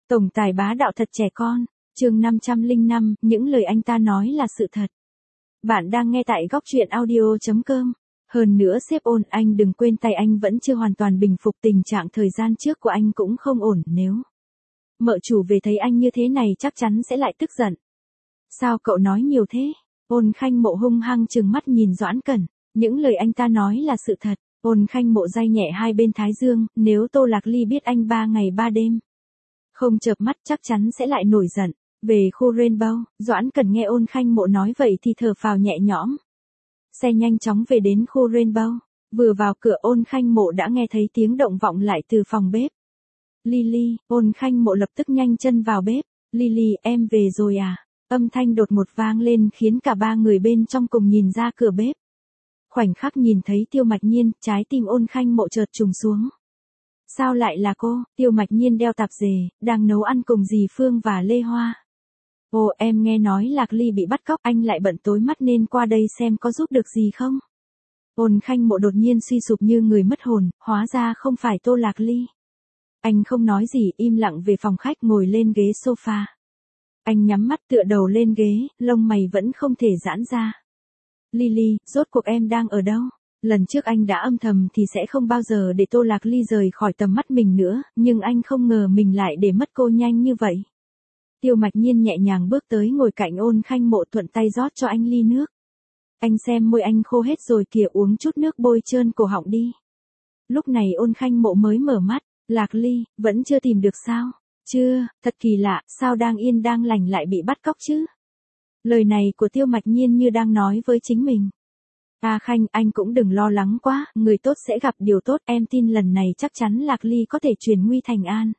Tổng tài bá đạo thật trẻ con, chương 505, những lời anh ta nói là sự thật. Bạn đang nghe tại góc truyện audio.com. Hơn nữa sếp ôn, anh đừng quên tay anh vẫn chưa hoàn toàn bình phục, tình trạng thời gian trước của anh cũng không ổn, nếu mợ chủ về thấy anh như thế này chắc chắn sẽ lại tức giận. Sao cậu nói nhiều thế? Ôn Khanh Mộ hung hăng trừng mắt nhìn Doãn Cẩn, những lời anh ta nói là sự thật. Ôn Khanh Mộ day nhẹ hai bên thái dương, nếu Tô Lạc Ly biết anh 3 ngày 3 đêm không chợp mắt chắc chắn sẽ lại nổi giận. Về khu Rainbow, Doãn Cẩn nghe Ôn Khanh Mộ nói vậy thì thở phào nhẹ nhõm. Xe nhanh chóng về đến khu Rainbow, vừa vào cửa Ôn Khanh Mộ đã nghe thấy tiếng động vọng lại từ phòng bếp. Lily, Ôn Khanh Mộ lập tức nhanh chân vào bếp. Lily, em về rồi à? Âm thanh đột ngột vang lên khiến cả ba người bên trong cùng nhìn ra cửa bếp. Khoảnh khắc nhìn thấy Tiêu Mạch Nhiên, trái tim Ôn Khanh Mộ chợt trùng xuống. Sao lại là cô? Tiêu Mạch Nhiên đeo tạp dề, đang nấu ăn cùng dì Phương và Lê Hoa. Ồ, em nghe nói Lạc Ly bị bắt cóc, anh lại bận tối mắt nên qua đây xem có giúp được gì không? Ôn Khanh Mộ đột nhiên suy sụp như người mất hồn, hóa ra không phải Tô Lạc Ly. Anh không nói gì, im lặng về phòng khách ngồi lên ghế sofa. Anh nhắm mắt tựa đầu lên ghế, lông mày vẫn không thể giãn ra. Lily, rốt cuộc em đang ở đâu? Lần trước anh đã âm thầm thì sẽ không bao giờ để Tô Lạc Ly rời khỏi tầm mắt mình nữa, nhưng anh không ngờ mình lại để mất cô nhanh như vậy. Tiêu Mạch Nhiên nhẹ nhàng bước tới ngồi cạnh Ôn Khanh Mộ, thuận tay rót cho anh ly nước. Anh xem môi anh khô hết rồi kìa, uống chút nước bôi trơn cổ họng đi. Lúc này Ôn Khanh Mộ mới mở mắt. Lạc Ly, vẫn chưa tìm được sao? Chưa, thật kỳ lạ, sao đang yên đang lành lại bị bắt cóc chứ? Lời này của Tiêu Mạch Nhiên như đang nói với chính mình. A Khanh, anh cũng đừng lo lắng quá, người tốt sẽ gặp điều tốt, em tin lần này chắc chắn Lạc Ly có thể chuyển nguy thành an.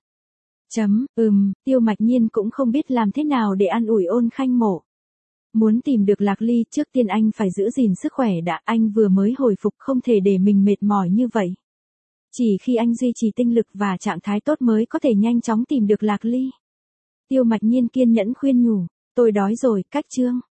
Tiêu Mạch Nhiên cũng không biết làm thế nào để an ủi Ôn Khanh Mộ. Muốn tìm được Lạc Ly trước tiên anh phải giữ gìn sức khỏe đã, anh vừa mới hồi phục không thể để mình mệt mỏi như vậy. Chỉ khi anh duy trì tinh lực và trạng thái tốt mới có thể nhanh chóng tìm được Lạc Ly. Tiêu Mạch Nhiên kiên nhẫn khuyên nhủ, tôi đói rồi, cách chương.